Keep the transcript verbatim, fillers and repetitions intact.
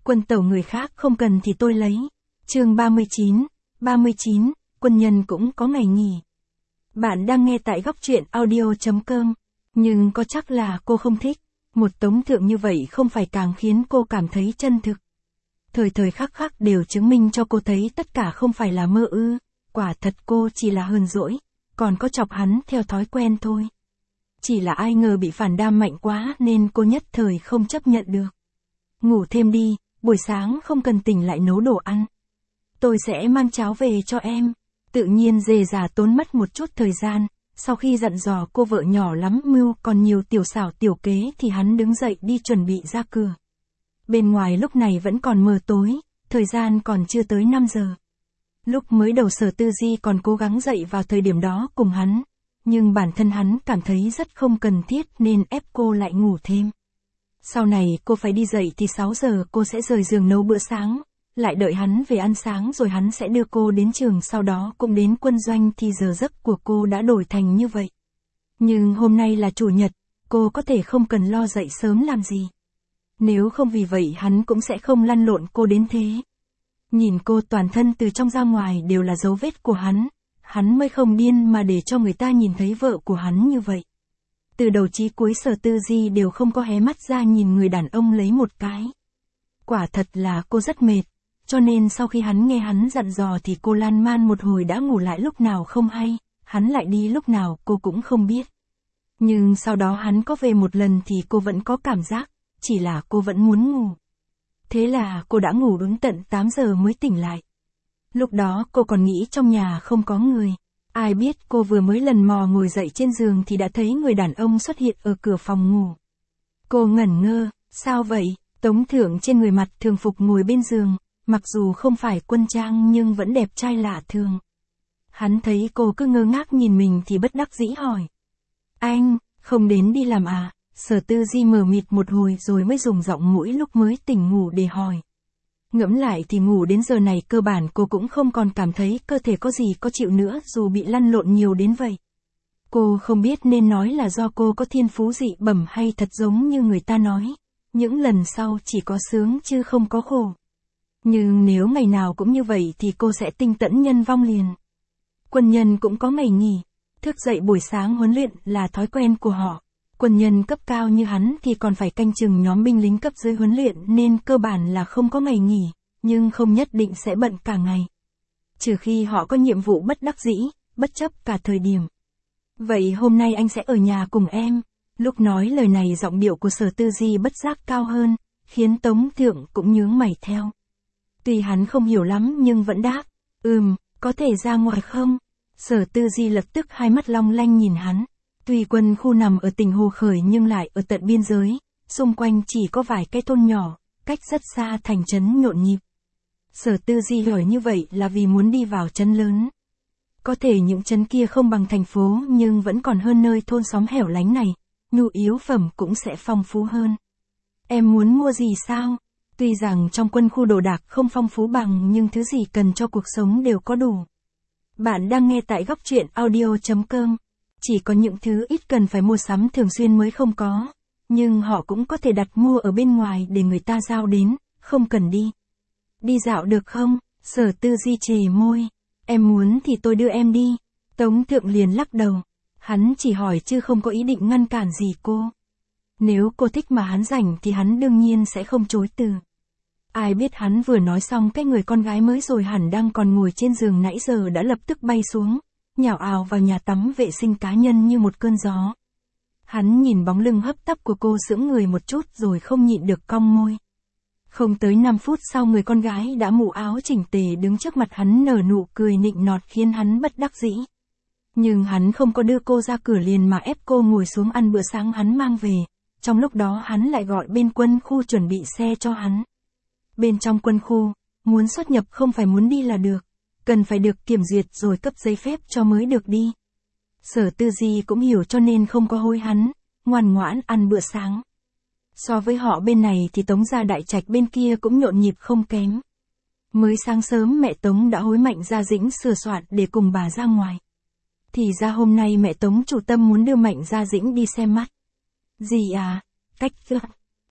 Quân tẩu người khác không cần thì tôi lấy. Chương ba mươi chín, ba mươi chín, quân nhân cũng có ngày nghỉ. Bạn đang nghe tại góc truyện audio chấm com, nhưng có chắc là cô không thích. Một tống thượng như vậy không phải càng khiến cô cảm thấy chân thực. Thời thời khắc khắc đều chứng minh cho cô thấy tất cả không phải là mơ ư, quả thật cô chỉ là hờn dỗi, còn có chọc hắn theo thói quen thôi. Chỉ là ai ngờ bị phản đam mạnh quá nên cô nhất thời không chấp nhận được. Ngủ thêm đi, buổi sáng không cần tỉnh lại nấu đồ ăn. Tôi sẽ mang cháo về cho em. Tự nhiên dề già tốn mất một chút thời gian, sau khi dặn dò cô vợ nhỏ lắm mưu còn nhiều tiểu xảo tiểu kế thì hắn đứng dậy đi chuẩn bị ra cửa. Bên ngoài lúc này vẫn còn mờ tối, thời gian còn chưa tới năm giờ. Lúc mới đầu Sở Tư Di còn cố gắng dậy vào thời điểm đó cùng hắn, nhưng bản thân hắn cảm thấy rất không cần thiết nên ép cô lại ngủ thêm. Sau này cô phải đi dậy thì sáu giờ cô sẽ rời giường nấu bữa sáng, lại đợi hắn về ăn sáng rồi hắn sẽ đưa cô đến trường, sau đó cũng đến quân doanh thì giờ giấc của cô đã đổi thành như vậy. Nhưng hôm nay là chủ nhật, cô có thể không cần lo dậy sớm làm gì. Nếu không vì vậy hắn cũng sẽ không lăn lộn cô đến thế. Nhìn cô toàn thân từ trong ra ngoài đều là dấu vết của hắn, hắn mới không điên mà để cho người ta nhìn thấy vợ của hắn như vậy. Từ đầu chí cuối Sở Tư Di đều không có hé mắt ra nhìn người đàn ông lấy một cái. Quả thật là cô rất mệt, cho nên sau khi hắn nghe hắn dặn dò thì cô lan man một hồi đã ngủ lại lúc nào không hay, hắn lại đi lúc nào cô cũng không biết. Nhưng sau đó hắn có về một lần thì cô vẫn có cảm giác, chỉ là cô vẫn muốn ngủ. Thế là cô đã ngủ đến tận tám giờ mới tỉnh lại. Lúc đó cô còn nghĩ trong nhà không có người. Ai biết cô vừa mới lần mò ngồi dậy trên giường thì đã thấy người đàn ông xuất hiện ở cửa phòng ngủ. Cô ngẩn ngơ, sao vậy? Tống thượng trên người mặc thường phục ngồi bên giường, mặc dù không phải quân trang nhưng vẫn đẹp trai lạ thường. Hắn thấy cô cứ ngơ ngác nhìn mình thì bất đắc dĩ hỏi. Anh, không đến đi làm à? Sở Tư Di mờ mịt một hồi rồi mới dùng giọng mũi lúc mới tỉnh ngủ để hỏi. Ngẫm lại thì ngủ đến giờ này cơ bản cô cũng không còn cảm thấy cơ thể có gì có chịu nữa dù bị lăn lộn nhiều đến vậy. Cô không biết nên nói là do cô có thiên phú dị bẩm hay thật giống như người ta nói. Những lần sau chỉ có sướng chứ không có khổ. Nhưng nếu ngày nào cũng như vậy thì cô sẽ tinh tẫn nhân vong liền. Quân nhân cũng có ngày nghỉ. Thức dậy buổi sáng huấn luyện là thói quen của họ. Quân nhân cấp cao như hắn thì còn phải canh chừng nhóm binh lính cấp dưới huấn luyện nên cơ bản là không có ngày nghỉ, nhưng không nhất định sẽ bận cả ngày. Trừ khi họ có nhiệm vụ bất đắc dĩ, bất chấp cả thời điểm. Vậy hôm nay anh sẽ ở nhà cùng em. Lúc nói lời này giọng điệu của Sở Tư Di bất giác cao hơn, khiến Tống Thượng cũng nhướng mày theo. Tuy hắn không hiểu lắm nhưng vẫn đáp, ừm, có thể ra ngoài không? Sở Tư Di lập tức hai mắt long lanh nhìn hắn. Tuy quân khu nằm ở tỉnh Hồ Khởi nhưng lại ở tận biên giới, xung quanh chỉ có vài cái thôn nhỏ, cách rất xa thành trấn nhộn nhịp. Sở Tư Di hỏi như vậy là vì muốn đi vào trấn lớn. Có thể những trấn kia không bằng thành phố nhưng vẫn còn hơn nơi thôn xóm hẻo lánh này, nhu yếu phẩm cũng sẽ phong phú hơn. Em muốn mua gì sao? Tuy rằng trong quân khu đồ đạc không phong phú bằng nhưng thứ gì cần cho cuộc sống đều có đủ. Bạn đang nghe tại góc truyện audio chấm com. Chỉ có những thứ ít cần phải mua sắm thường xuyên mới không có, nhưng họ cũng có thể đặt mua ở bên ngoài để người ta giao đến, không cần đi. Đi dạo được không? Sở Tư Di chề môi. Em muốn thì tôi đưa em đi. Tống Thượng liền lắc đầu. Hắn chỉ hỏi chứ không có ý định ngăn cản gì cô. Nếu cô thích mà hắn rảnh thì hắn đương nhiên sẽ không chối từ. Ai biết hắn vừa nói xong cái người con gái mới rồi hẳn đang còn ngồi trên giường nãy giờ đã lập tức bay xuống, nhào ào vào nhà tắm vệ sinh cá nhân như một cơn gió. Hắn nhìn bóng lưng hấp tấp của cô sững người một chút rồi không nhịn được cong môi. Không tới năm phút sau người con gái đã mũ áo chỉnh tề đứng trước mặt hắn nở nụ cười nịnh nọt khiến hắn bất đắc dĩ. Nhưng hắn không có đưa cô ra cửa liền mà ép cô ngồi xuống ăn bữa sáng hắn mang về. Trong lúc đó hắn lại gọi bên quân khu chuẩn bị xe cho hắn. Bên trong quân khu, muốn xuất nhập không phải muốn đi là được. Cần phải được kiểm duyệt rồi cấp giấy phép cho mới được đi. Sở Tư Di cũng hiểu cho nên không có hối hắn, ngoan ngoãn ăn bữa sáng. So với họ bên này thì Tống gia đại trạch bên kia cũng nhộn nhịp không kém. Mới sáng sớm mẹ Tống đã hối Mạnh Gia Dĩnh sửa soạn để cùng bà ra ngoài. Thì ra hôm nay mẹ Tống chủ tâm muốn đưa Mạnh Gia Dĩnh đi xem mắt. Gì à? Cách